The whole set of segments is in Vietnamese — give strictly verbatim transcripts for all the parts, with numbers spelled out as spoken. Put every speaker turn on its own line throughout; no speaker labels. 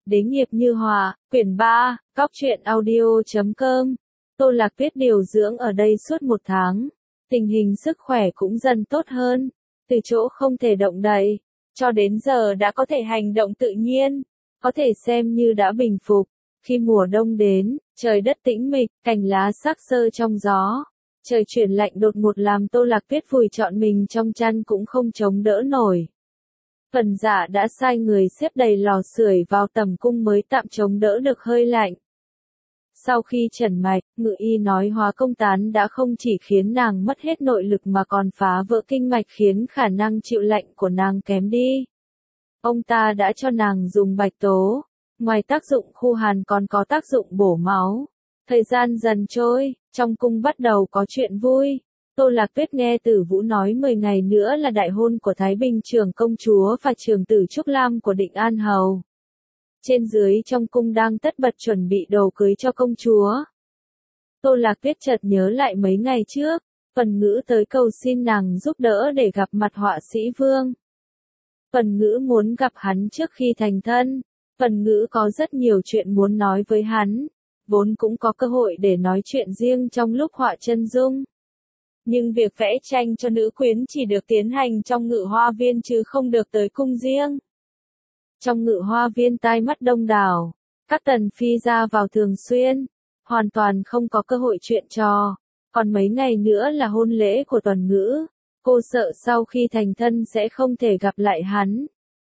Đế nghiệp như họa, quyển ba, góc truyện audio chấm com. Tô Lạc Tuyết điều dưỡng ở đây suốt một tháng. Tình hình sức khỏe cũng dần tốt hơn. Từ chỗ không thể động đậy, cho đến giờ đã có thể hành động tự nhiên. Có thể xem như đã bình phục. Khi mùa đông đến, trời đất tĩnh mịch, cành lá xác xơ trong gió. Trời chuyển lạnh đột ngột làm Tô Lạc Tuyết vùi trọn mình trong chăn cũng không chống đỡ nổi. Phần Dạ đã sai người xếp đầy lò sưởi vào tầm cung mới tạm chống đỡ được hơi lạnh. Sau khi trần mạch, ngự y nói hóa công tán đã không chỉ khiến nàng mất hết nội lực mà còn phá vỡ kinh mạch khiến khả năng chịu lạnh của nàng kém đi. Ông ta đã cho nàng dùng bạch tố, ngoài tác dụng khu hàn còn có tác dụng bổ máu. Thời gian dần trôi, trong cung bắt đầu có chuyện vui. Tô Lạc Tuyết nghe Tử Vũ nói mười ngày nữa là đại hôn của Thái Bình trưởng công chúa và trưởng tử Trúc Lam của Định An Hầu. Trên dưới trong cung đang tất bật chuẩn bị đồ cưới cho công chúa. Tô Lạc Tuyết chợt nhớ lại mấy ngày trước, Phần Ngữ tới cầu xin nàng giúp đỡ để gặp mặt họa sĩ Vương. Phần Ngữ muốn gặp hắn trước khi thành thân. Phần Ngữ có rất nhiều chuyện muốn nói với hắn, vốn cũng có cơ hội để nói chuyện riêng trong lúc họa chân dung. Nhưng việc vẽ tranh cho nữ quyến chỉ được tiến hành trong ngự hoa viên chứ không được tới cung riêng. Trong ngự hoa viên tai mắt đông đảo, các tần phi ra vào thường xuyên, hoàn toàn không có cơ hội chuyện trò. Còn mấy ngày nữa là hôn lễ của Tuần Ngữ, cô sợ sau khi thành thân sẽ không thể gặp lại hắn.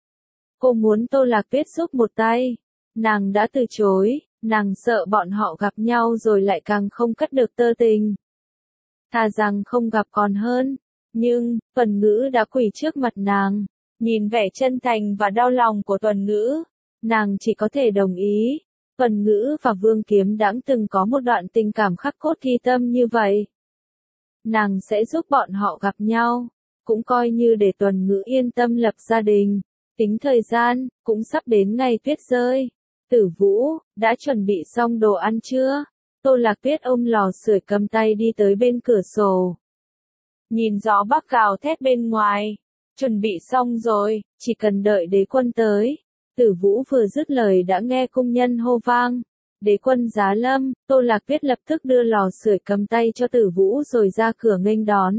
Cô muốn Tô Lạc Tuyết giúp một tay, nàng đã từ chối, nàng sợ bọn họ gặp nhau rồi lại càng không cắt được tơ tình. Thà rằng không gặp còn hơn, nhưng, Tuần Ngữ đã quỳ trước mặt nàng, nhìn vẻ chân thành và đau lòng của Tuần Ngữ, nàng chỉ có thể đồng ý. Tuần Ngữ và Vương Kiếm Đãng từng có một đoạn tình cảm khắc cốt ghi tâm như vậy. Nàng sẽ giúp bọn họ gặp nhau, cũng coi như để Tuần Ngữ yên tâm lập gia đình. Tính thời gian, cũng sắp đến ngày tuyết rơi. Tử Vũ, đã chuẩn bị xong đồ ăn chưa? Tô Lạc Tuyết ôm lò sưởi cầm tay đi tới bên cửa sổ. Nhìn gió bắc gào thét bên ngoài. Chuẩn bị xong rồi, chỉ cần đợi đế quân tới. Tử Vũ vừa dứt lời đã nghe cung nhân hô vang. Đế quân giá lâm. Tô Lạc Tuyết lập tức đưa lò sưởi cầm tay cho Tử Vũ rồi ra cửa nghênh đón.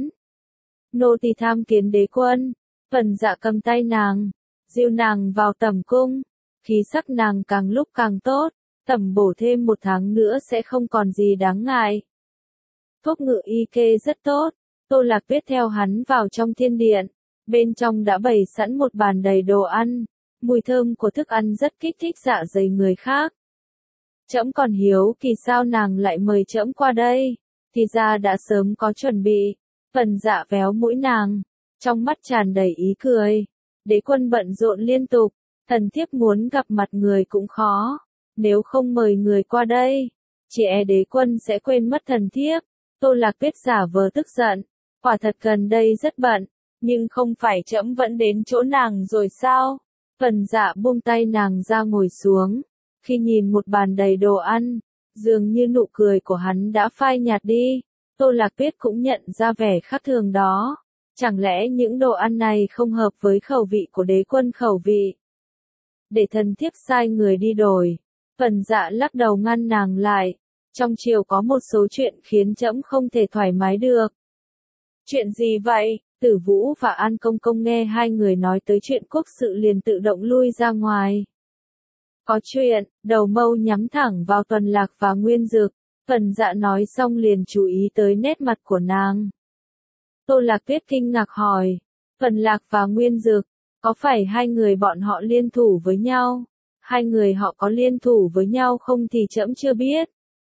Nô tỳ tham kiến đế quân. Phần Dạ cầm tay nàng, dìu nàng vào tẩm cung. Khí sắc nàng càng lúc càng tốt. Tẩm bổ thêm một tháng nữa sẽ không còn gì đáng ngại. Thuốc ngự y kê rất tốt. Tô Lạc Tuyết theo hắn vào trong thiên điện. Bên trong đã bày sẵn một bàn đầy đồ ăn. Mùi thơm của thức ăn rất kích thích dạ dày người khác. Trẫm còn hiếu kỳ sao nàng lại mời trẫm qua đây. Thì ra đã sớm có chuẩn bị. Phần Dạ véo mũi nàng, trong mắt tràn đầy ý cười. Đế quân bận rộn liên tục. Thần thiếp muốn gặp mặt người cũng khó. Nếu không mời người qua đây, chỉ e đế quân sẽ quên mất thần thiếp. Tô Lạc Tuyết giả vờ tức giận. Quả thật gần đây rất bận, nhưng không phải trẫm vẫn đến chỗ nàng rồi sao? Phần Dạ buông tay nàng ra ngồi xuống. Khi nhìn một bàn đầy đồ ăn, dường như nụ cười của hắn đã phai nhạt đi. Tô Lạc Tuyết cũng nhận ra vẻ khác thường đó. Chẳng lẽ những đồ ăn này không hợp với khẩu vị của đế quân khẩu vị? Để thần thiếp sai người đi đổi. Phần Dạ lắc đầu ngăn nàng lại. Trong triều có một số chuyện khiến trẫm không thể thoải mái được. Chuyện gì vậy? Tử Vũ và An Công Công nghe hai người nói tới chuyện quốc sự liền tự động lui ra ngoài. Có chuyện, đầu mâu nhắm thẳng vào Tuần Lạc và Nguyên Dực. Phần Dạ nói xong liền chú ý tới nét mặt của nàng. Tô Lạc Tuyết kinh ngạc hỏi. Phần Lạc và Nguyên Dực, có phải hai người bọn họ liên thủ với nhau? Hai người họ có liên thủ với nhau không thì trẫm chưa biết.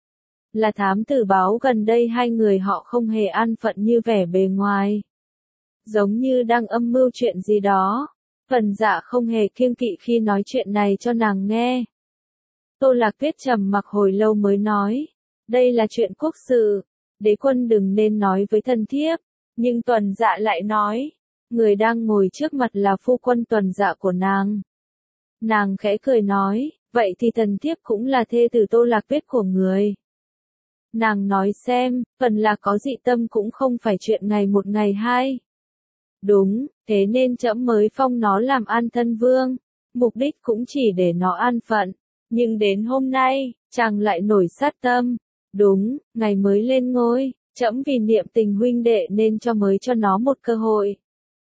Là thám tử báo gần đây hai người họ không hề an phận như vẻ bề ngoài. Giống như đang âm mưu chuyện gì đó. Phần Dạ không hề kiêng kỵ khi nói chuyện này cho nàng nghe. Tô Lạc Tuyết trầm mặc hồi lâu mới nói. Đây là chuyện quốc sự. Đế quân đừng nên nói với thần thiếp. Nhưng Tuần Dạ lại nói. Người đang ngồi trước mặt là phu quân Tuần Dạ của nàng. Nàng khẽ cười nói. Vậy thì thần thiếp cũng là thê tử Tô Lạc Tuyết của người. Nàng nói xem, Phần Lạc có dị tâm cũng không phải chuyện ngày một ngày hai. Đúng, thế nên trẫm mới phong nó làm an thân vương. Mục đích cũng chỉ để nó an phận. Nhưng đến hôm nay, chàng lại nổi sát tâm. Đúng, ngày mới lên ngôi, trẫm vì niệm tình huynh đệ nên cho mới cho nó một cơ hội.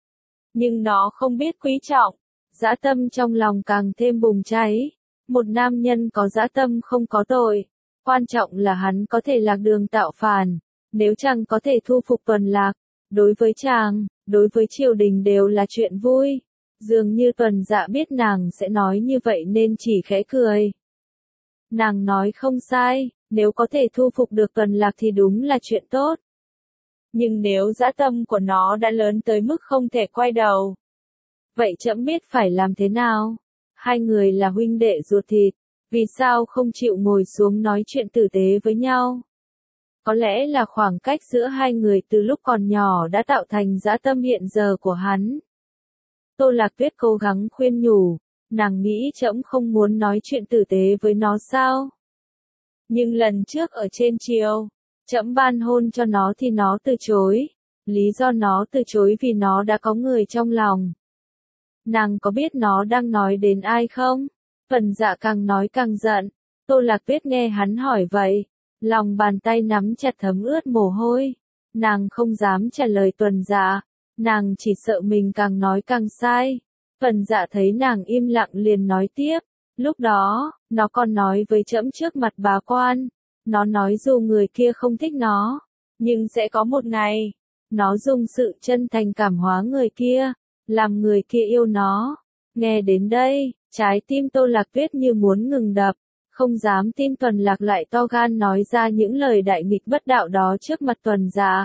Nhưng nó không biết quý trọng, dã tâm trong lòng càng thêm bùng cháy. Một nam nhân có dã tâm không có tội, quan trọng là hắn có thể lạc đường tạo phản. Nếu chàng có thể thu phục Tuần Lạc, đối với chàng, đối với triều đình đều là chuyện vui. Dường như Tuần Dạ biết nàng sẽ nói như vậy nên chỉ khẽ cười. Nàng nói không sai, nếu có thể thu phục được Tuần Lạc thì đúng là chuyện tốt. Nhưng nếu dã tâm của nó đã lớn tới mức không thể quay đầu, vậy trẫm biết phải làm thế nào? Hai người là huynh đệ ruột thịt, vì sao không chịu ngồi xuống nói chuyện tử tế với nhau? Có lẽ là khoảng cách giữa hai người từ lúc còn nhỏ đã tạo thành dã tâm hiện giờ của hắn. Tô Lạc Tuyết cố gắng khuyên nhủ, nàng nghĩ trẫm không muốn nói chuyện tử tế với nó sao? Nhưng lần trước ở trên triều, trẫm ban hôn cho nó thì nó từ chối. Lý do nó từ chối vì nó đã có người trong lòng. Nàng có biết nó đang nói đến ai không? Phần Dạ càng nói càng giận. Tô Lạc Tuyết nghe hắn hỏi vậy, lòng bàn tay nắm chặt thấm ướt mồ hôi. Nàng không dám trả lời Tuần Dạ, nàng chỉ sợ mình càng nói càng sai. Phần Dạ thấy nàng im lặng liền nói tiếp, lúc đó, nó còn nói với trẫm trước mặt bá quan. Nó nói dù người kia không thích nó, nhưng sẽ có một ngày, nó dùng sự chân thành cảm hóa người kia, làm người kia yêu nó. Nghe đến đây, trái tim Tô Lạc Tuyết như muốn ngừng đập, không dám tin Tuần Lạc lại to gan nói ra những lời đại nghịch bất đạo đó trước mặt Tuần Dạ.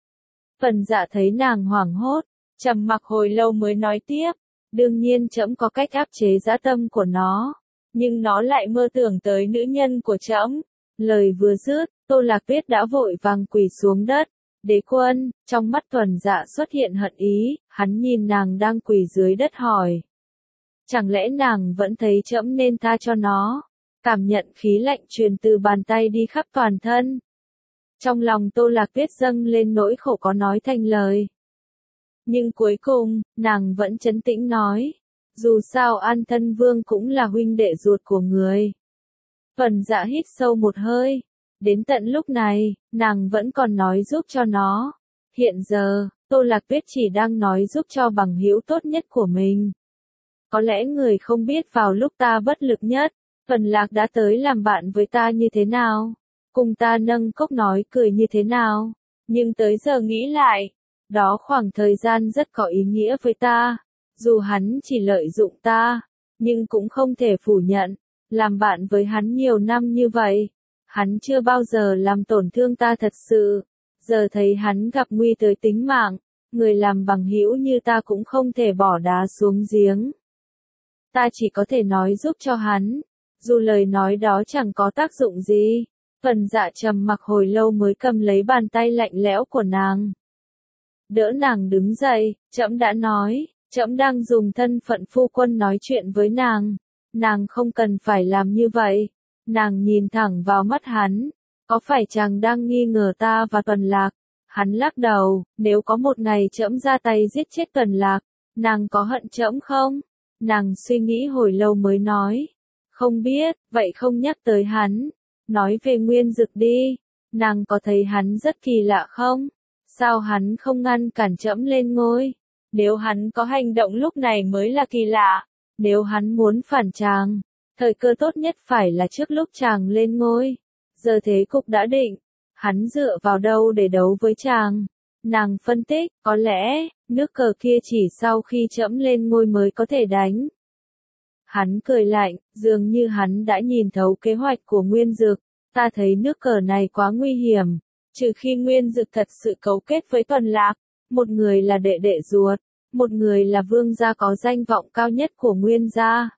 Phần Dạ thấy nàng hoảng hốt, trầm mặc hồi lâu mới nói tiếp, đương nhiên trẫm có cách áp chế dã tâm của nó, nhưng nó lại mơ tưởng tới nữ nhân của trẫm. Lời vừa dứt, Tô Lạc Tuyết đã vội vàng quỳ xuống đất. Đế quân, trong mắt Tuần Dạ xuất hiện hận ý, hắn nhìn nàng đang quỳ dưới đất hỏi. Chẳng lẽ nàng vẫn thấy trẫm nên tha cho nó? Cảm nhận khí lạnh truyền từ bàn tay đi khắp toàn thân. Trong lòng Tô Lạc Tuyết dâng lên nỗi khổ có nói thành lời. Nhưng cuối cùng, nàng vẫn trấn tĩnh nói. Dù sao An Thân Vương cũng là huynh đệ ruột của người. Phần Dạ hít sâu một hơi. Đến tận lúc này, nàng vẫn còn nói giúp cho nó. Hiện giờ, Tô Lạc Tuyết chỉ đang nói giúp cho bằng hữu tốt nhất của mình. Có lẽ người không biết vào lúc ta bất lực nhất, Phần Lạc đã tới làm bạn với ta như thế nào, cùng ta nâng cốc nói cười như thế nào. Nhưng tới giờ nghĩ lại, đó khoảng thời gian rất có ý nghĩa với ta. Dù hắn chỉ lợi dụng ta, nhưng cũng không thể phủ nhận, làm bạn với hắn nhiều năm như vậy, hắn chưa bao giờ làm tổn thương ta thật sự. Giờ thấy hắn gặp nguy tới tính mạng, người làm bằng hữu như ta cũng không thể bỏ đá xuống giếng. Ta chỉ có thể nói giúp cho hắn, dù lời nói đó chẳng có tác dụng gì. Phần Dạ trầm mặc hồi lâu mới cầm lấy bàn tay lạnh lẽo của nàng. Đỡ nàng đứng dậy, trẫm đã nói, trẫm đang dùng thân phận phu quân nói chuyện với nàng. Nàng không cần phải làm như vậy. Nàng nhìn thẳng vào mắt hắn. Có phải chàng đang nghi ngờ ta và Tuần Lạc? Hắn lắc đầu, nếu có một ngày trẫm ra tay giết chết Tuần Lạc, nàng có hận trẫm không? Nàng suy nghĩ hồi lâu mới nói. Không biết, vậy không nhắc tới hắn. Nói về Nguyên Dực đi. Nàng có thấy hắn rất kỳ lạ không? Sao hắn không ngăn cản trẫm lên ngôi? Nếu hắn có hành động lúc này mới là kỳ lạ. Nếu hắn muốn phản chàng, thời cơ tốt nhất phải là trước lúc chàng lên ngôi. Giờ thế cục đã định, hắn dựa vào đâu để đấu với chàng? Nàng phân tích, có lẽ, nước cờ kia chỉ sau khi trẫm lên ngôi mới có thể đánh. Hắn cười lạnh, dường như hắn đã nhìn thấu kế hoạch của Nguyên Dực. Ta thấy nước cờ này quá nguy hiểm, trừ khi Nguyên Dực thật sự cấu kết với Tuần Lạc. Một người là đệ đệ ruột, một người là vương gia có danh vọng cao nhất của Nguyên gia.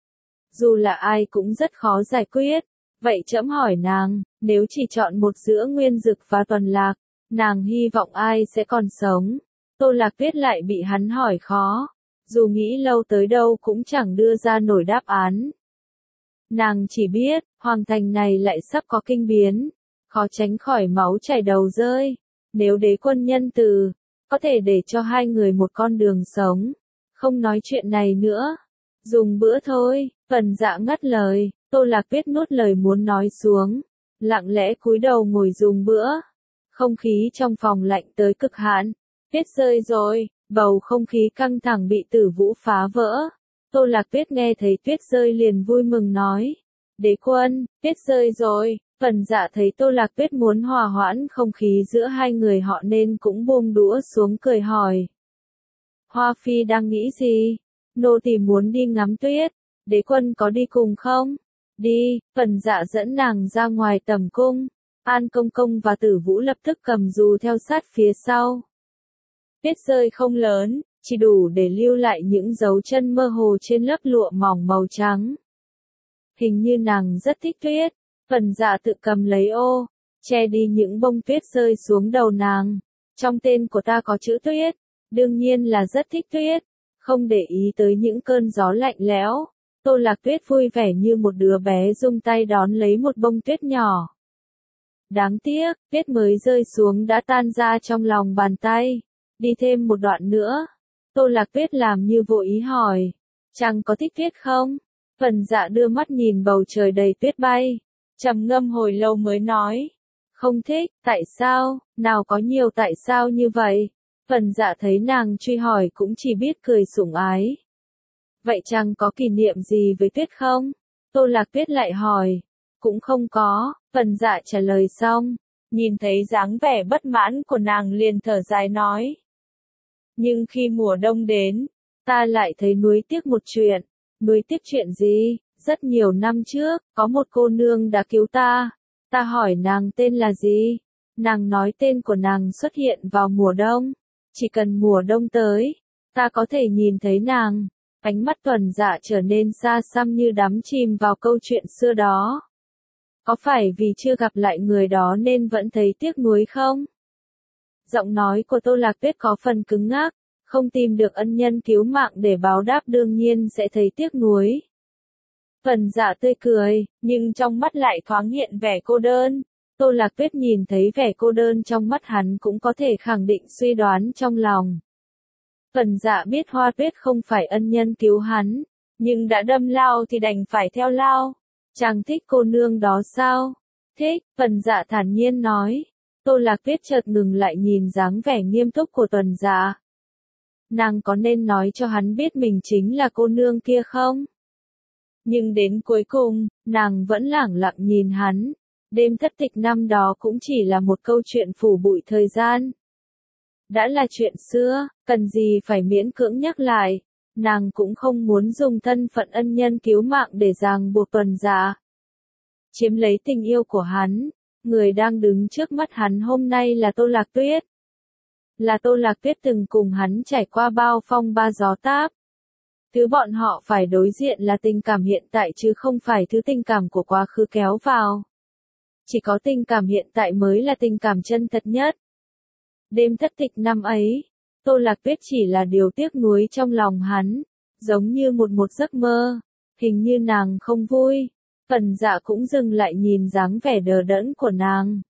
Dù là ai cũng rất khó giải quyết. Vậy trẫm hỏi nàng, nếu chỉ chọn một giữa Nguyên Dực và Tuần Lạc, nàng hy vọng ai sẽ còn sống? Tô Lạc Tuyết lại bị hắn hỏi khó. Dù nghĩ lâu tới đâu cũng chẳng đưa ra nổi đáp án. Nàng chỉ biết, hoàng thành này lại sắp có kinh biến, khó tránh khỏi máu chảy đầu rơi. Nếu đế quân nhân từ, có thể để cho hai người một con đường sống. Không nói chuyện này nữa. Dùng bữa thôi, Phần Dạ ngắt lời, Tô Lạc Tuyết nuốt lời muốn nói xuống, lặng lẽ cúi đầu ngồi dùng bữa. Không khí trong phòng lạnh tới cực hạn. Tuyết rơi rồi, bầu không khí căng thẳng bị Tử Vũ phá vỡ. Tô Lạc Tuyết nghe thấy tuyết rơi liền vui mừng nói. Đế quân, tuyết rơi rồi. Phần Dạ thấy Tô Lạc Tuyết muốn hòa hoãn không khí giữa hai người họ nên cũng buông đũa xuống cười hỏi. Hoa Phi đang nghĩ gì? Nô tỳ muốn đi ngắm tuyết. Đế quân có đi cùng không? Đi, Phần Dạ dẫn nàng ra ngoài tầm cung. An Công Công và Tử Vũ lập tức cầm dù theo sát phía sau. Tuyết rơi không lớn, chỉ đủ để lưu lại những dấu chân mơ hồ trên lớp lụa mỏng màu trắng. Hình như nàng rất thích tuyết. Phần Dạ tự cầm lấy ô, che đi những bông tuyết rơi xuống đầu nàng. Trong tên của ta có chữ tuyết, đương nhiên là rất thích tuyết. Không để ý tới những cơn gió lạnh lẽo, Tô Lạc Tuyết vui vẻ như một đứa bé dung tay đón lấy một bông tuyết nhỏ. Đáng tiếc, tuyết mới rơi xuống đã tan ra trong lòng bàn tay. Đi thêm một đoạn nữa. Tô Lạc Tuyết làm như vô ý hỏi. Chàng có thích tuyết không? Phần Dạ đưa mắt nhìn bầu trời đầy tuyết bay. Trầm ngâm hồi lâu mới nói. Không thích, tại sao? Nào có nhiều tại sao như vậy? Phần Dạ thấy nàng truy hỏi cũng chỉ biết cười sủng ái. Vậy chàng có kỷ niệm gì với tuyết không? Tô Lạc Tuyết lại hỏi. Cũng không có, Phần Dạ trả lời xong. Nhìn thấy dáng vẻ bất mãn của nàng liền thở dài nói. Nhưng khi mùa đông đến, ta lại thấy nuối tiếc một chuyện. Nuối tiếc chuyện gì? Rất nhiều năm trước, có một cô nương đã cứu ta. Ta hỏi nàng tên là gì? Nàng nói tên của nàng xuất hiện vào mùa đông. Chỉ cần mùa đông tới, ta có thể nhìn thấy nàng. Ánh mắt Tuần Dạ trở nên xa xăm như đắm chìm vào câu chuyện xưa đó. Có phải vì chưa gặp lại người đó nên vẫn thấy tiếc nuối không? Giọng nói của Tô Lạc Tuyết có phần cứng ngắc, không tìm được ân nhân cứu mạng để báo đáp đương nhiên sẽ thấy tiếc nuối. Phần Dạ tươi cười, nhưng trong mắt lại thoáng hiện vẻ cô đơn. Tô Lạc Tuyết nhìn thấy vẻ cô đơn trong mắt hắn cũng có thể khẳng định suy đoán trong lòng. Phần Dạ biết Hoa Tuyết không phải ân nhân cứu hắn, nhưng đã đâm lao thì đành phải theo lao. Chàng thích cô nương đó sao? Thích, Phần Dạ thản nhiên nói. Tô Lạc Tuyết chợt ngừng lại nhìn dáng vẻ nghiêm túc của Tuần Dạ. Nàng có nên nói cho hắn biết mình chính là cô nương kia không? Nhưng đến cuối cùng, nàng vẫn lẳng lặng nhìn hắn. Đêm thất tịch năm đó cũng chỉ là một câu chuyện phủ bụi thời gian. Đã là chuyện xưa, cần gì phải miễn cưỡng nhắc lại. Nàng cũng không muốn dùng thân phận ân nhân cứu mạng để ràng buộc Tuần Dạ. Chiếm lấy tình yêu của hắn. Người đang đứng trước mắt hắn hôm nay là Tô Lạc Tuyết. Là Tô Lạc Tuyết từng cùng hắn trải qua bao phong ba gió táp. Thứ bọn họ phải đối diện là tình cảm hiện tại chứ không phải thứ tình cảm của quá khứ kéo vào. Chỉ có tình cảm hiện tại mới là tình cảm chân thật nhất. Đêm thất tịch năm ấy, Tô Lạc Tuyết chỉ là điều tiếc nuối trong lòng hắn, giống như một một giấc mơ. Hình như nàng không vui. Phần Dạ cũng dừng lại nhìn dáng vẻ đờ đẫn của nàng.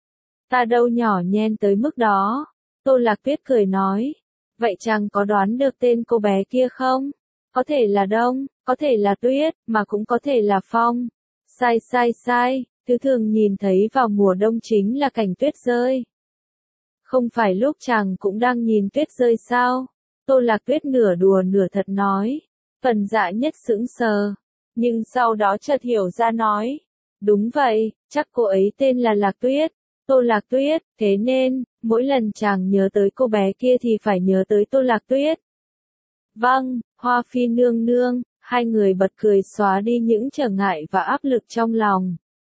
Ta đâu nhỏ nhen tới mức đó. Tô Lạc Tuyết cười nói. Vậy chàng có đoán được tên cô bé kia không? Có thể là Đông, có thể là Tuyết, mà cũng có thể là Phong. Sai sai sai, thứ thường nhìn thấy vào mùa đông chính là cảnh tuyết rơi. Không phải lúc chàng cũng đang nhìn tuyết rơi sao? Tô Lạc Tuyết nửa đùa nửa thật nói. Phần Dạ nhất sững sờ. Nhưng sau đó chợt hiểu ra nói. Đúng vậy, chắc cô ấy tên là Lạc Tuyết. Tô Lạc Tuyết, thế nên, mỗi lần chàng nhớ tới cô bé kia thì phải nhớ tới Tô Lạc Tuyết. Vâng, Hoa Phi nương nương, hai người bật cười xóa đi những trở ngại và áp lực trong lòng.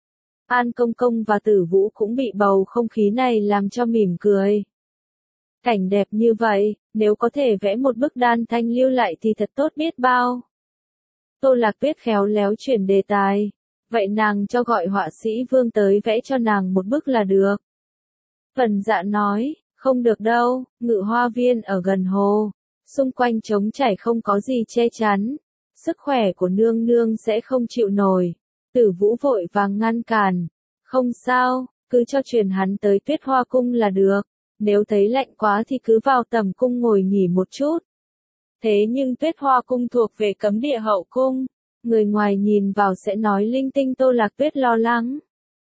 An Công Công và Tử Vũ cũng bị bầu không khí này làm cho mỉm cười. Cảnh đẹp như vậy, nếu có thể vẽ một bức đan thanh lưu lại thì thật tốt biết bao. Tô Lạc Tuyết khéo léo chuyển đề tài. Vậy nàng cho gọi họa sĩ Vương tới vẽ cho nàng một bức là được. Phần Dạ nói, không được đâu, Ngự Hoa Viên ở gần hồ. Xung quanh trống trải không có gì che chắn. Sức khỏe của nương nương sẽ không chịu nổi. Tử Vũ vội vàng ngăn cản. Không sao, cứ cho truyền hắn tới Tuyết Hoa Cung là được. Nếu thấy lạnh quá thì cứ vào tầm cung ngồi nghỉ một chút. Thế nhưng Tuyết Hoa Cung thuộc về cấm địa hậu cung. Người ngoài nhìn vào sẽ nói linh tinh. Tô Lạc Tuyết lo lắng.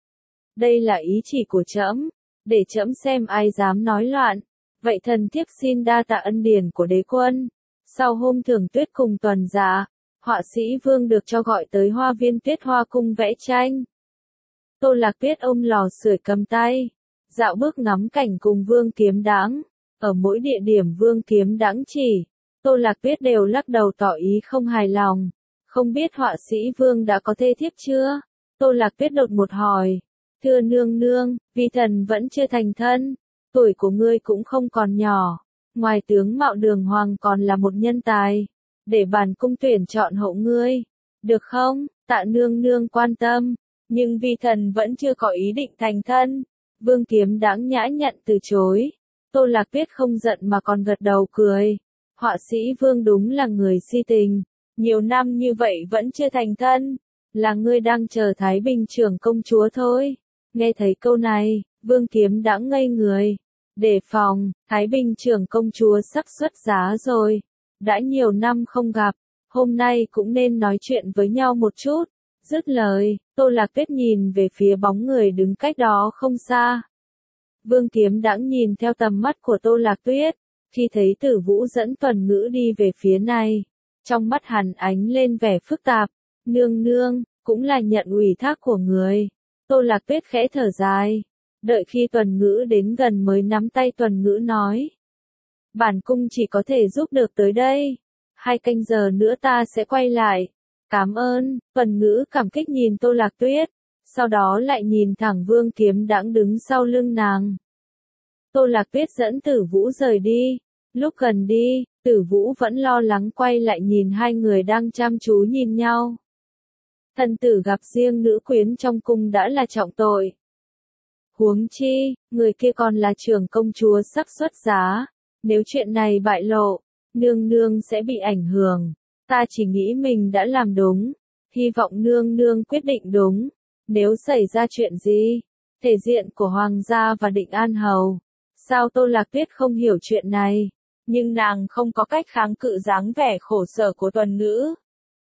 Đây là ý chỉ của trẫm, để trẫm xem ai dám nói loạn. Vậy thần thiếp xin đa tạ ân điển của đế quân. Sau hôm thưởng tuyết cùng tuần dạ, họa sĩ Vương được cho gọi tới hoa viên Tuyết Hoa cung vẽ tranh. Tô Lạc Tuyết ôm lò sưởi cầm tay, dạo bước ngắm cảnh cùng Vương Kiếm Đãng. Ở mỗi địa điểm Vương Kiếm Đãng chỉ, Tô Lạc Tuyết đều lắc đầu tỏ ý không hài lòng. Không biết họa sĩ Vương đã có thê thiếp chưa? Tô Lạc Tuyết đột một hỏi. Thưa nương nương, vi thần vẫn chưa thành thân. Tuổi của ngươi cũng không còn nhỏ. Ngoài tướng mạo đường hoàng còn là một nhân tài. Để bản cung tuyển chọn hậu ngươi. Được không? Tạ nương nương quan tâm. Nhưng vi thần vẫn chưa có ý định thành thân. Vương Kiếm Đãng nhã nhặn từ chối. Tô Lạc Tuyết không giận mà còn gật đầu cười. Họa sĩ Vương đúng là người si tình. Nhiều năm như vậy vẫn chưa thành thân. Là ngươi đang chờ Thái Bình trưởng công chúa thôi. Nghe thấy câu này, Vương Kiếm Đãng ngây người. Đề phòng, Thái Bình trưởng công chúa sắp xuất giá rồi. Đã nhiều năm không gặp, hôm nay cũng nên nói chuyện với nhau một chút. Dứt lời, Tô Lạc Tuyết nhìn về phía bóng người đứng cách đó không xa. Vương Kiếm Đãng nhìn theo tầm mắt của Tô Lạc Tuyết, khi thấy Tử Vũ dẫn Tuần Ngữ đi về phía này, trong mắt hắn ánh lên vẻ phức tạp. Nương nương, cũng là nhận ủy thác của người. Tô Lạc Tuyết khẽ thở dài, đợi khi Tuần Ngữ đến gần mới nắm tay Tuần Ngữ nói. Bản cung chỉ có thể giúp được tới đây. Hai canh giờ nữa ta sẽ quay lại. Cảm ơn. Tuần Ngữ cảm kích nhìn Tô Lạc Tuyết, sau đó lại nhìn thẳng Vương Kiếm Đãng đứng sau lưng nàng. Tô Lạc Tuyết dẫn Tử Vũ rời đi. Lúc gần đi, Tử Vũ vẫn lo lắng quay lại nhìn hai người đang chăm chú nhìn nhau. Thần tử gặp riêng nữ quyến trong cung đã là trọng tội. Huống chi, người kia còn là trưởng công chúa sắp xuất giá. Nếu chuyện này bại lộ, nương nương sẽ bị ảnh hưởng. Ta chỉ nghĩ mình đã làm đúng. Hy vọng nương nương quyết định đúng. Nếu xảy ra chuyện gì, thể diện của Hoàng gia và Định An Hầu. Sao Tô Lạc Tuyết không hiểu chuyện này? Nhưng nàng không có cách kháng cự dáng vẻ khổ sở của Tuần Ngữ.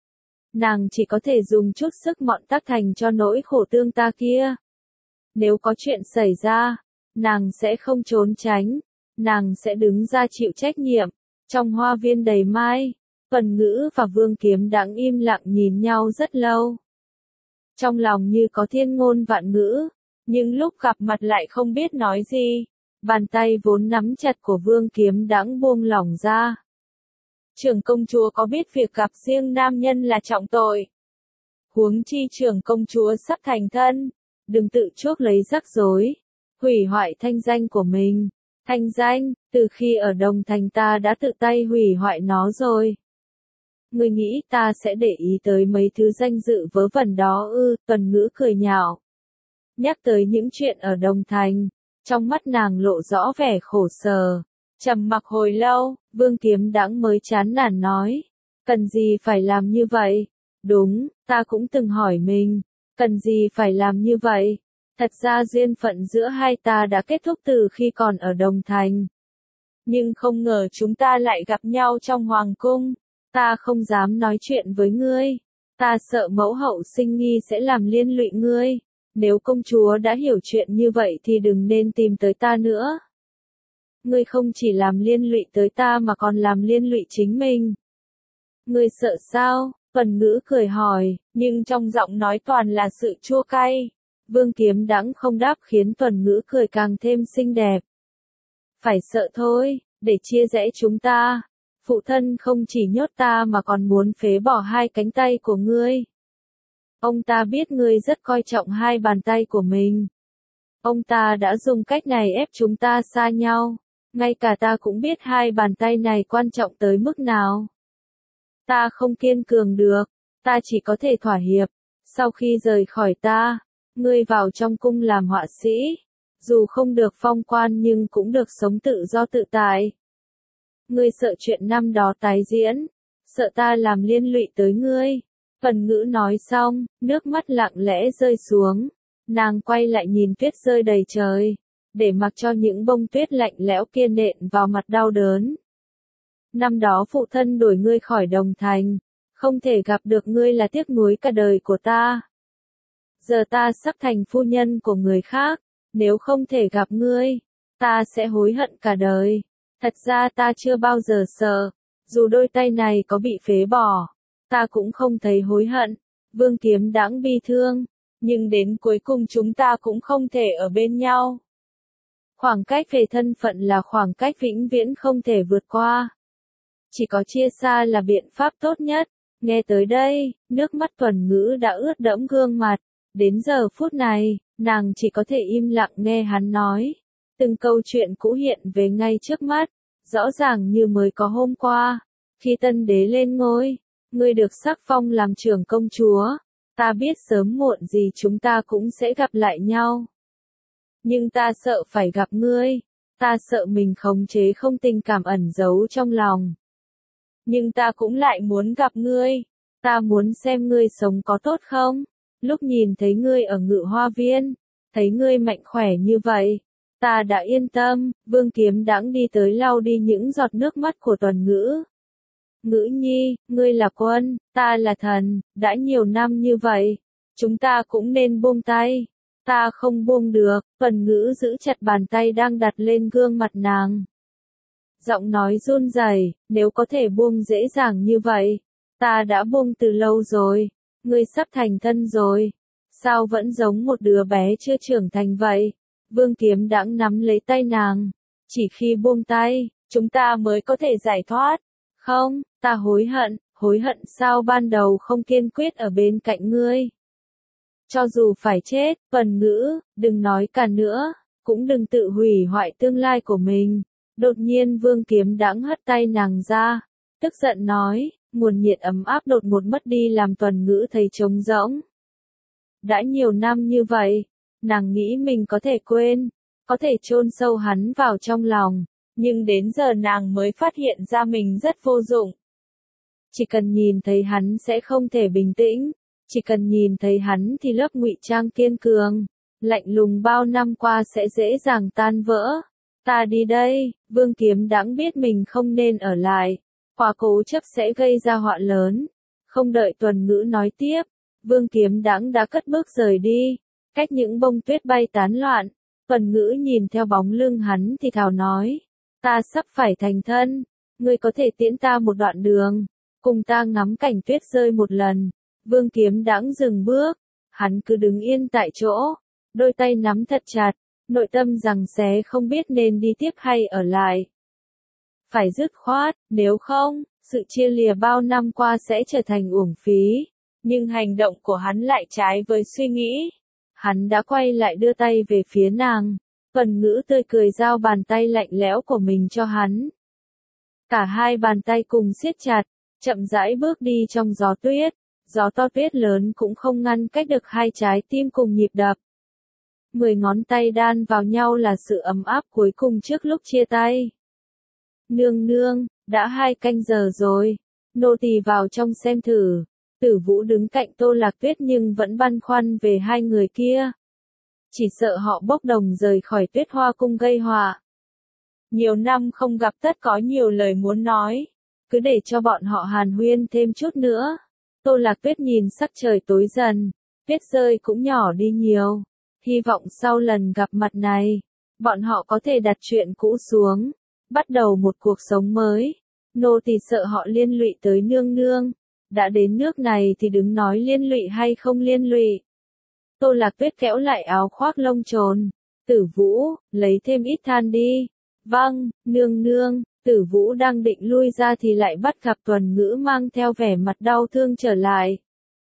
Nàng chỉ có thể dùng chút sức mọn tác thành cho nỗi khổ tương ta kia. Nếu có chuyện xảy ra, nàng sẽ không trốn tránh. Nàng sẽ đứng ra chịu trách nhiệm. Trong hoa viên đầy mai, Tuần Ngữ và Vương Kiếm Đãng im lặng nhìn nhau rất lâu. Trong lòng như có thiên ngôn vạn ngữ, nhưng lúc gặp mặt lại không biết nói gì. Bàn tay vốn nắm chặt của Vương Kiếm Đãng buông lỏng ra. Trưởng công chúa có biết việc gặp riêng nam nhân là trọng tội. Huống chi trưởng công chúa sắp thành thân, đừng tự chuốc lấy rắc rối, hủy hoại thanh danh của mình. Thanh danh, từ khi ở Đồng Thành ta đã tự tay hủy hoại nó rồi. Ngươi nghĩ ta sẽ để ý tới mấy thứ danh dự vớ vẩn đó ư? Tuần Ngữ cười nhạo. Nhắc tới những chuyện ở Đồng Thành, trong mắt nàng lộ rõ vẻ khổ sở. Trầm mặc hồi lâu, Vương Kiếm Đãng mới chán nản nói. Cần gì phải làm như vậy? Đúng, ta cũng từng hỏi mình. Cần gì phải làm như vậy? Thật ra duyên phận giữa hai ta đã kết thúc từ khi còn ở Đồng Thành. Nhưng không ngờ chúng ta lại gặp nhau trong Hoàng cung. Ta không dám nói chuyện với ngươi. Ta sợ mẫu hậu sinh nghi sẽ làm liên lụy ngươi. Nếu công chúa đã hiểu chuyện như vậy thì đừng nên tìm tới ta nữa. Ngươi không chỉ làm liên lụy tới ta mà còn làm liên lụy chính mình. Ngươi sợ sao? Tuần Ngữ cười hỏi, nhưng trong giọng nói toàn là sự chua cay. Vương Kiếm Đãng không đáp khiến Tuần Ngữ cười càng thêm xinh đẹp. Phải sợ thôi, để chia rẽ chúng ta. Phụ thân không chỉ nhốt ta mà còn muốn phế bỏ hai cánh tay của ngươi. Ông ta biết ngươi rất coi trọng hai bàn tay của mình. Ông ta đã dùng cách này ép chúng ta xa nhau. Ngay cả ta cũng biết hai bàn tay này quan trọng tới mức nào. Ta không kiên cường được, ta chỉ có thể thỏa hiệp. Sau khi rời khỏi ta, ngươi vào trong cung làm họa sĩ. Dù không được phong quan nhưng cũng được sống tự do tự tại. Ngươi sợ chuyện năm đó tái diễn, sợ ta làm liên lụy tới ngươi. Tuần Ngữ nói xong, nước mắt lặng lẽ rơi xuống. Nàng quay lại nhìn tuyết rơi đầy trời, để mặc cho những bông tuyết lạnh lẽo kia nện vào mặt đau đớn. Năm đó phụ thân đuổi ngươi khỏi Đồng Thành, Không thể gặp được ngươi là tiếc nuối cả đời của ta. Giờ ta sắp thành phu nhân của người khác, nếu không thể gặp ngươi, ta sẽ hối hận cả đời. Thật ra ta chưa bao giờ sợ, dù đôi tay này có bị phế bỏ, ta cũng không thấy hối hận. Vương Kiếm Đãng bi thương, nhưng đến cuối cùng chúng ta cũng không thể ở bên nhau. Khoảng cách về thân phận là khoảng cách vĩnh viễn không thể vượt qua. Chỉ có chia xa là biện pháp tốt nhất. Nghe tới đây, nước mắt Tuần Ngữ đã ướt đẫm gương mặt. Đến giờ phút này, nàng chỉ có thể im lặng nghe hắn nói. Từng câu chuyện cũ hiện về ngay trước mắt, rõ ràng như mới có hôm qua. Khi tân đế lên ngôi, ngươi được sắc phong làm trưởng công chúa. Ta biết sớm muộn gì chúng ta cũng sẽ gặp lại nhau. Nhưng ta sợ phải gặp ngươi. Ta sợ mình khống chế không tình cảm ẩn giấu trong lòng. Nhưng ta cũng lại muốn gặp ngươi. Ta muốn xem ngươi sống có tốt không? Lúc nhìn thấy ngươi ở Ngự Hoa Viên, thấy ngươi mạnh khỏe như vậy, ta đã yên tâm. Vương Kiếm Đãng đi tới lau đi những giọt nước mắt của Tuần Ngữ. Ngữ nhi, ngươi là quân, ta là thần, đã nhiều năm như vậy, chúng ta cũng nên buông tay. Ta không buông được. Tuần Ngữ giữ chặt bàn tay đang đặt lên gương mặt nàng. Giọng nói run rẩy, nếu có thể buông dễ dàng như vậy, ta đã buông từ lâu rồi. Ngươi sắp thành thân rồi, sao vẫn giống một đứa bé chưa trưởng thành vậy? Vương Kiếm Đãng nắm lấy tay nàng, chỉ khi buông tay, chúng ta mới có thể giải thoát. Không, ta hối hận, hối hận sao ban đầu không kiên quyết ở bên cạnh ngươi. Cho dù phải chết, Tuần Ngữ, đừng nói cả nữa, cũng đừng tự hủy hoại tương lai của mình. Đột nhiên Vương Kiếm Đãng hất tay nàng ra, tức giận nói, nguồn nhiệt ấm áp đột ngột mất đi làm Tuần Ngữ thấy trống rỗng. Đã nhiều năm như vậy, nàng nghĩ mình có thể quên, có thể chôn sâu hắn vào trong lòng, nhưng đến giờ nàng mới phát hiện ra mình rất vô dụng. Chỉ cần nhìn thấy hắn sẽ không thể bình tĩnh, chỉ cần nhìn thấy hắn thì lớp ngụy trang kiên cường, lạnh lùng bao năm qua sẽ dễ dàng tan vỡ. Ta đi đây. Vương Kiếm Đãng biết mình không nên ở lại, quá cố chấp sẽ gây ra họa lớn. Không đợi Tuần Ngữ nói tiếp, Vương Kiếm Đãng đã cất bước rời đi, cách những bông tuyết bay tán loạn. Tuần Ngữ nhìn theo bóng lưng hắn thì thào nói, ta sắp phải thành thân, ngươi có thể tiễn ta một đoạn đường, cùng ta ngắm cảnh tuyết rơi một lần. Vương Kiếm Đãng dừng bước, hắn cứ đứng yên tại chỗ, đôi tay nắm thật chặt, nội tâm giằng xé không biết nên đi tiếp hay ở lại. Phải dứt khoát, nếu không, sự chia lìa bao năm qua sẽ trở thành uổng phí. Nhưng hành động của hắn lại trái với suy nghĩ. Hắn đã quay lại đưa tay về phía nàng. Tuần Ngữ tươi cười giao bàn tay lạnh lẽo của mình cho hắn. Cả hai bàn tay cùng siết chặt, chậm rãi bước đi trong gió tuyết. Gió to tuyết lớn cũng không ngăn cách được hai trái tim cùng nhịp đập. Mười ngón tay đan vào nhau là sự ấm áp cuối cùng trước lúc chia tay. Nương nương, đã hai canh giờ rồi. Nô tỳ vào trong xem thử. Tử Vũ đứng cạnh Tô Lạc Tuyết nhưng vẫn băn khoăn về hai người kia. Chỉ sợ họ bốc đồng rời khỏi Tuyết Hoa cung gây họa. Nhiều năm không gặp tất có nhiều lời muốn nói. Cứ để cho bọn họ hàn huyên thêm chút nữa. Tô Lạc Tuyết nhìn sắc trời tối dần. Tuyết rơi cũng nhỏ đi nhiều. Hy vọng sau lần gặp mặt này, bọn họ có thể đặt chuyện cũ xuống, bắt đầu một cuộc sống mới. Nô tỳ sợ họ liên lụy tới nương nương. Đã đến nước này thì đừng nói liên lụy hay không liên lụy. Tô Lạc Tuyết kéo lại áo khoác lông trồn. Tử Vũ, lấy thêm ít than đi. Vâng, nương nương. Tử Vũ đang định lui ra thì lại bắt gặp Tuần Ngữ mang theo vẻ mặt đau thương trở lại.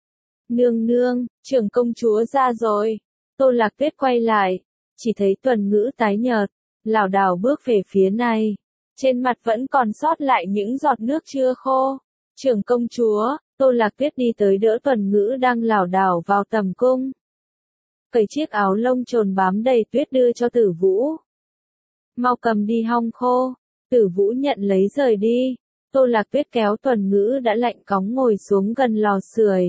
Nương nương, trưởng công chúa ra rồi. Tô Lạc Tuyết quay lại, chỉ thấy Tuần Ngữ tái nhợt, lảo đảo bước về phía này. Trên mặt vẫn còn sót lại những giọt nước chưa khô. Trưởng công chúa, Tô Lạc Tuyết đi tới đỡ Tuần Ngữ đang lảo đảo vào tầm cung. Cởi chiếc áo lông trồn bám đầy tuyết đưa cho Tử Vũ. Mau cầm đi hong khô. Tử Vũ nhận lấy rời đi. Tô Lạc Tuyết kéo Tuần Ngữ đã lạnh cóng ngồi xuống gần lò sưởi.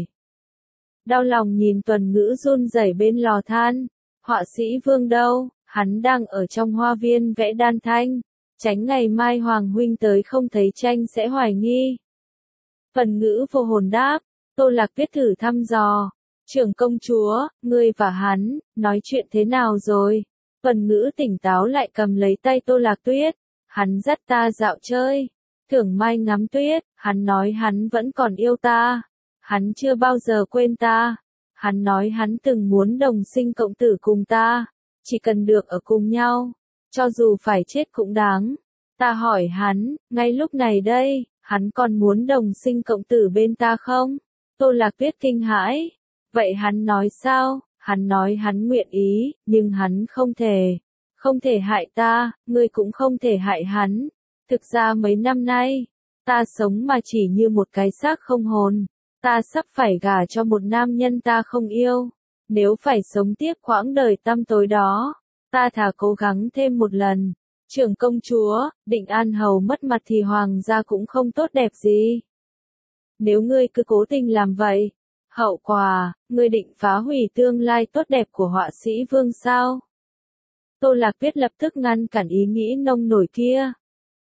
Đau lòng nhìn Tuần Ngữ run rẩy bên lò than. Họa sĩ Vương đâu, hắn đang ở trong hoa viên vẽ đan thanh. Tránh ngày mai Hoàng huynh tới không thấy tranh sẽ hoài nghi. Phần Ngữ vô hồn đáp. Tô Lạc Tuyết thử thăm dò. Trưởng công chúa, ngươi và hắn, nói chuyện thế nào rồi? Phần Ngữ tỉnh táo lại cầm lấy tay Tô Lạc Tuyết. Hắn dắt ta dạo chơi. Thưởng Mai ngắm tuyết, hắn nói hắn vẫn còn yêu ta. Hắn chưa bao giờ quên ta. Hắn nói hắn từng muốn đồng sinh cộng tử cùng ta. Chỉ cần được ở cùng nhau. Cho dù phải chết cũng đáng. Ta hỏi hắn, ngay lúc này đây, hắn còn muốn đồng sinh cộng tử bên ta không? Tô Lạc Tuyết kinh hãi. Vậy hắn nói sao? Hắn nói hắn nguyện ý, nhưng hắn không thể. Không thể hại ta, ngươi cũng không thể hại hắn. Thực ra mấy năm nay, ta sống mà chỉ như một cái xác không hồn. Ta sắp phải gả cho một nam nhân ta không yêu. Nếu phải sống tiếp quãng đời tăm tối đó, ta thà cố gắng thêm một lần. Trưởng công chúa, Định An Hầu mất mặt thì hoàng gia cũng không tốt đẹp gì. Nếu ngươi cứ cố tình làm vậy, hậu quả, ngươi định phá hủy tương lai tốt đẹp của họa sĩ Vương sao? Tô Lạc Tuyết lập tức ngăn cản ý nghĩ nông nổi kia.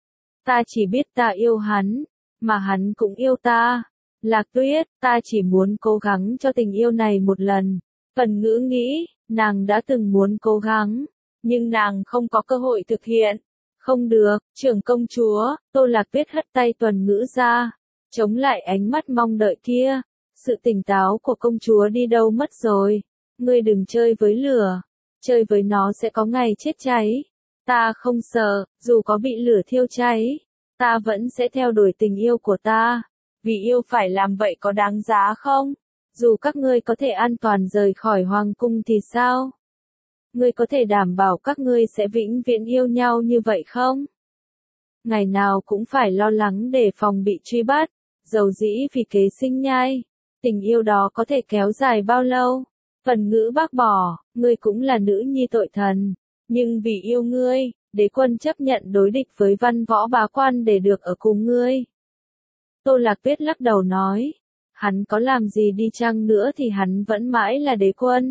Ta chỉ biết ta yêu hắn, mà hắn cũng yêu ta. Lạc Tuyết, ta chỉ muốn cố gắng cho tình yêu này một lần. Phần Ngữ nghĩ, nàng đã từng muốn cố gắng, nhưng nàng không có cơ hội thực hiện. Không được, trưởng công chúa, Tô Lạc Tuyết hất tay Tuần Ngữ ra, chống lại ánh mắt mong đợi kia. Sự tỉnh táo của công chúa đi đâu mất rồi? Ngươi đừng chơi với lửa, chơi với nó sẽ có ngày chết cháy. Ta không sợ, dù có bị lửa thiêu cháy, ta vẫn sẽ theo đuổi tình yêu của ta. Vì yêu phải làm vậy có đáng giá không? Dù các ngươi có thể an toàn rời khỏi hoàng cung thì sao? Ngươi có thể đảm bảo các ngươi sẽ vĩnh viễn yêu nhau như vậy không? Ngày nào cũng phải lo lắng để phòng bị truy bắt, dầu dĩ vì kế sinh nhai. Tình yêu đó có thể kéo dài bao lâu? Phần Ngữ bác bỏ, ngươi cũng là nữ nhi tội thần. Nhưng vì yêu ngươi, đế quân chấp nhận đối địch với văn võ bá quan để được ở cùng ngươi. Tô Lạc Tuyết lắc đầu nói, hắn có làm gì đi chăng nữa thì hắn vẫn mãi là đế quân.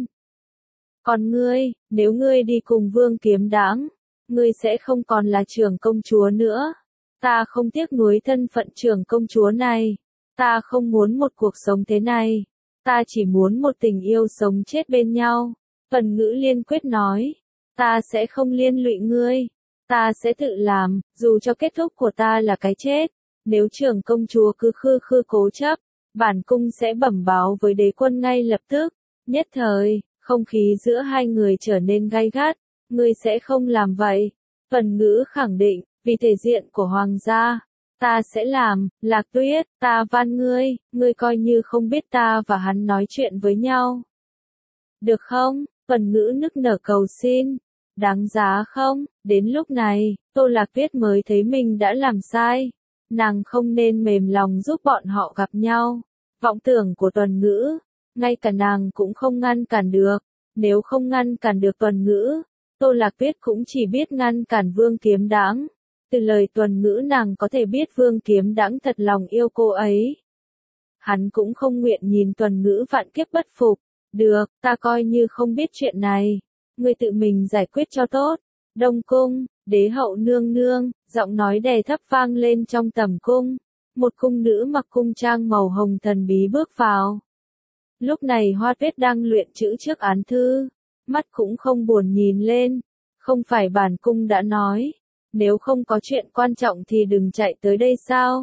Còn ngươi, nếu ngươi đi cùng Vương Kiếm Đãng, ngươi sẽ không còn là trưởng công chúa nữa. Ta không tiếc nuối thân phận trưởng công chúa này. Ta không muốn một cuộc sống thế này. Ta chỉ muốn một tình yêu sống chết bên nhau. Phần Ngữ liên quyết nói, ta sẽ không liên lụy ngươi. Ta sẽ tự làm, dù cho kết thúc của ta là cái chết. Nếu trưởng công chúa cứ khư khư cố chấp, bản cung sẽ bẩm báo với đế quân ngay lập tức. Nhất thời, không khí giữa hai người trở nên gay gắt. Ngươi sẽ không làm vậy. Phần Ngữ khẳng định, vì thể diện của hoàng gia, ta sẽ làm. Lạc Tuyết, ta van ngươi, ngươi coi như không biết ta và hắn nói chuyện với nhau. Được không? Phần Ngữ nức nở cầu xin. Đáng giá không? Đến lúc này, Tô Lạc Tuyết mới thấy mình đã làm sai. Nàng không nên mềm lòng giúp bọn họ gặp nhau. Vọng tưởng của Tuần Ngữ, ngay cả nàng cũng không ngăn cản được. Nếu không ngăn cản được Tuần Ngữ, Tô Lạc Tuyết cũng chỉ biết ngăn cản Vương Kiếm Đãng. Từ lời Tuần Ngữ nàng có thể biết Vương Kiếm Đãng thật lòng yêu cô ấy. Hắn cũng không nguyện nhìn Tuần Ngữ vạn kiếp bất phục. Được, ta coi như không biết chuyện này. Ngươi tự mình giải quyết cho tốt. Đông cung, đế hậu nương nương, giọng nói đè thấp vang lên trong tầm cung. Một cung nữ mặc cung trang màu hồng thần bí bước vào. Lúc này Hoa Tuyết đang luyện chữ trước án thư. Mắt cũng không buồn nhìn lên. Không phải bản cung đã nói, nếu không có chuyện quan trọng thì đừng chạy tới đây sao?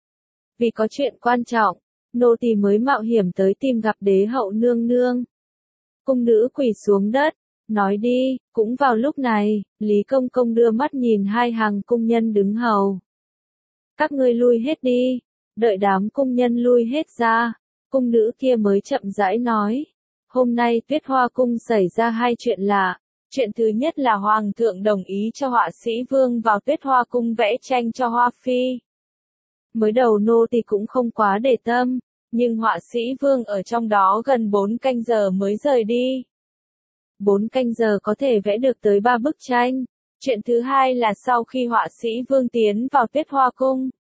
Vì có chuyện quan trọng, nô tỳ mới mạo hiểm tới tìm gặp đế hậu nương nương. Cung nữ quỳ xuống đất, nói đi. Cũng vào lúc này, Lý Công Công đưa mắt nhìn hai hàng cung nhân đứng hầu. Các ngươi lui hết đi. Đợi đám cung nhân lui hết ra, cung nữ kia mới chậm rãi nói. Hôm nay Tuyết Hoa Cung xảy ra hai chuyện lạ. Chuyện thứ nhất là Hoàng thượng đồng ý cho họa sĩ Vương vào Tuyết Hoa Cung vẽ tranh cho Hoa Phi. Mới đầu nô tỳ cũng không quá để tâm, nhưng họa sĩ Vương ở trong đó gần bốn canh giờ mới rời đi. Bốn canh giờ có thể vẽ được tới ba bức tranh. Chuyện thứ hai là sau khi họa sĩ Vương tiến vào Tuyết Hoa Cung,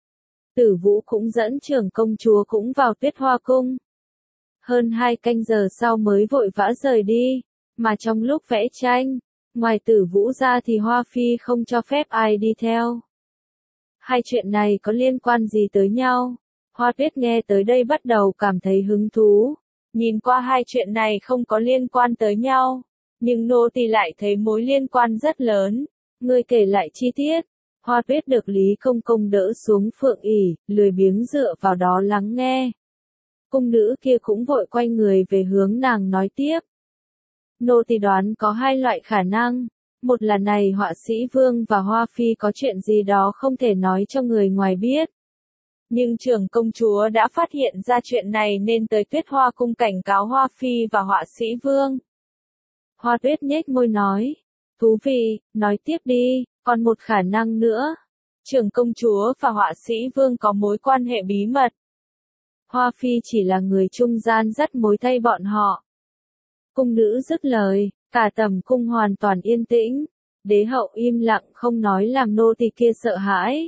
Tử Vũ cũng dẫn trưởng công chúa cũng vào Tuyết Hoa Cung. Hơn hai canh giờ sau mới vội vã rời đi, mà trong lúc vẽ tranh, ngoài Tử Vũ ra thì Hoa Phi không cho phép ai đi theo. Hai chuyện này có liên quan gì tới nhau? Hoa Tuyết nghe tới đây bắt đầu cảm thấy hứng thú. Nhìn qua hai chuyện này không có liên quan tới nhau, nhưng nô tỳ lại thấy mối liên quan rất lớn. Ngươi kể lại chi tiết. Hoa Tuyết được Lý Công Công đỡ xuống phượng ỷ, lười biếng dựa vào đó lắng nghe. Cung nữ kia cũng vội quay người về hướng nàng nói tiếp. Nô tỳ đoán có hai loại khả năng. Một là này họa sĩ Vương và Hoa Phi có chuyện gì đó không thể nói cho người ngoài biết. Nhưng trưởng công chúa đã phát hiện ra chuyện này nên tới Tuyết Hoa cung cảnh cáo Hoa Phi và họa sĩ Vương. Hoa Tuyết nhếch môi nói. Thú vị, nói tiếp đi, còn một khả năng nữa. Trưởng công chúa và họa sĩ Vương có mối quan hệ bí mật. Hoa Phi chỉ là người trung gian dắt mối thay bọn họ. Cung nữ dứt lời, cả tầm cung hoàn toàn yên tĩnh. Đế hậu im lặng không nói làm nô tỳ kia sợ hãi.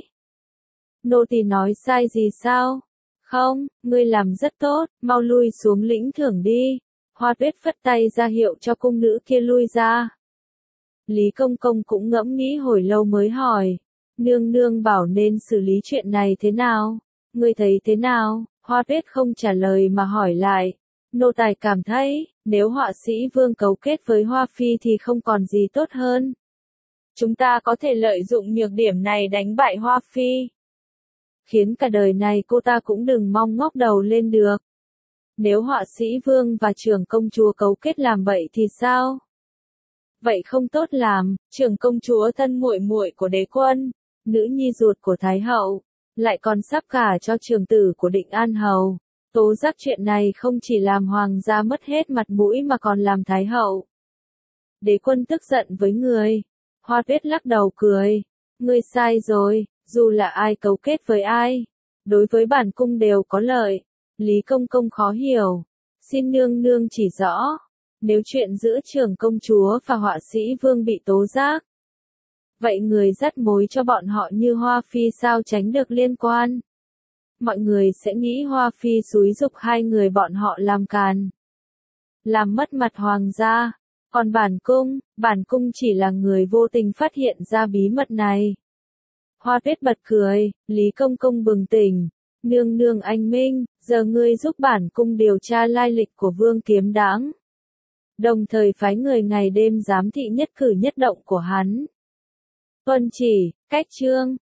Nô tỳ nói sai gì sao? Không, ngươi làm rất tốt, mau lui xuống lĩnh thưởng đi. Hoa Tuyết phất tay ra hiệu cho cung nữ kia lui ra. Lý Công Công cũng ngẫm nghĩ hồi lâu mới hỏi. Nương nương bảo nên xử lý chuyện này thế nào? Ngươi thấy thế nào? Hoa Tuyết không trả lời mà hỏi lại. Nô tài cảm thấy, nếu họa sĩ Vương cấu kết với Hoa Phi thì không còn gì tốt hơn. Chúng ta có thể lợi dụng nhược điểm này đánh bại Hoa Phi. Khiến cả đời này cô ta cũng đừng mong ngóc đầu lên được. Nếu họa sĩ Vương và trưởng công chúa cấu kết làm bậy thì sao? Vậy không tốt làm, trưởng công chúa thân muội muội của đế quân, nữ nhi ruột của Thái hậu, lại còn sắp cả cho trưởng tử của Định An hầu. Tố giác chuyện này không chỉ làm hoàng gia mất hết mặt mũi mà còn làm Thái hậu. Đế quân tức giận với người. Hoa Tuyết lắc đầu cười. Ngươi sai rồi, dù là ai cấu kết với ai, đối với bản cung đều có lợi. Lý Công Công khó hiểu. Xin nương nương chỉ rõ. Nếu chuyện giữa trưởng công chúa và họa sĩ Vương bị tố giác, vậy người dắt mối cho bọn họ như Hoa Phi sao tránh được liên quan? Mọi người sẽ nghĩ Hoa Phi xúi giục hai người bọn họ làm càn, làm mất mặt hoàng gia. Còn bản cung, bản cung chỉ là người vô tình phát hiện ra bí mật này. Hoa Tuyết bật cười, Lý Công Công bừng tỉnh. Nương nương anh minh, giờ ngươi giúp bản cung điều tra lai lịch của Vương Kiếm Đãng, đồng thời phái người ngày đêm giám thị nhất cử nhất động của hắn. Tuân chỉ, cách chương.